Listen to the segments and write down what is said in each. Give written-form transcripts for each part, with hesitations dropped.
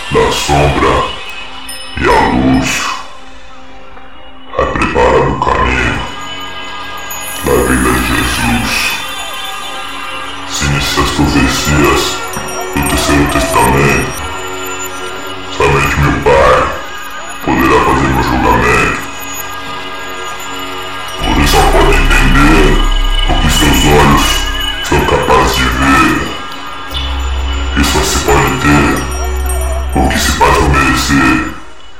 da sombra e a luz. É preparado o caminho da vida de Jesus. Se inicia as profecias do Terceiro Testamento, somente meu Pai poderá fazer meu julgamento. Você só pode entender o que seus olhos são capazes de ver. E só se pode ter o que se faz obedecer.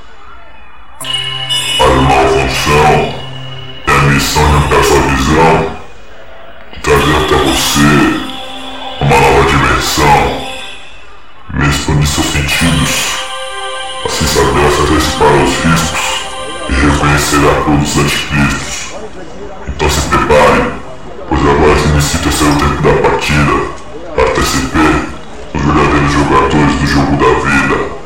Mas a malfunção é a missão de ampliar sua visão, de trazer até você uma nova dimensão, e expandir seus sentidos, assim saberá se antecipar aos riscos e reconhecer a cruz dos anticristos. Então se prepare, pois agora se inicia o terceiro tempo da partida, para TCP, os verdadeiros jogadores do jogo da vida.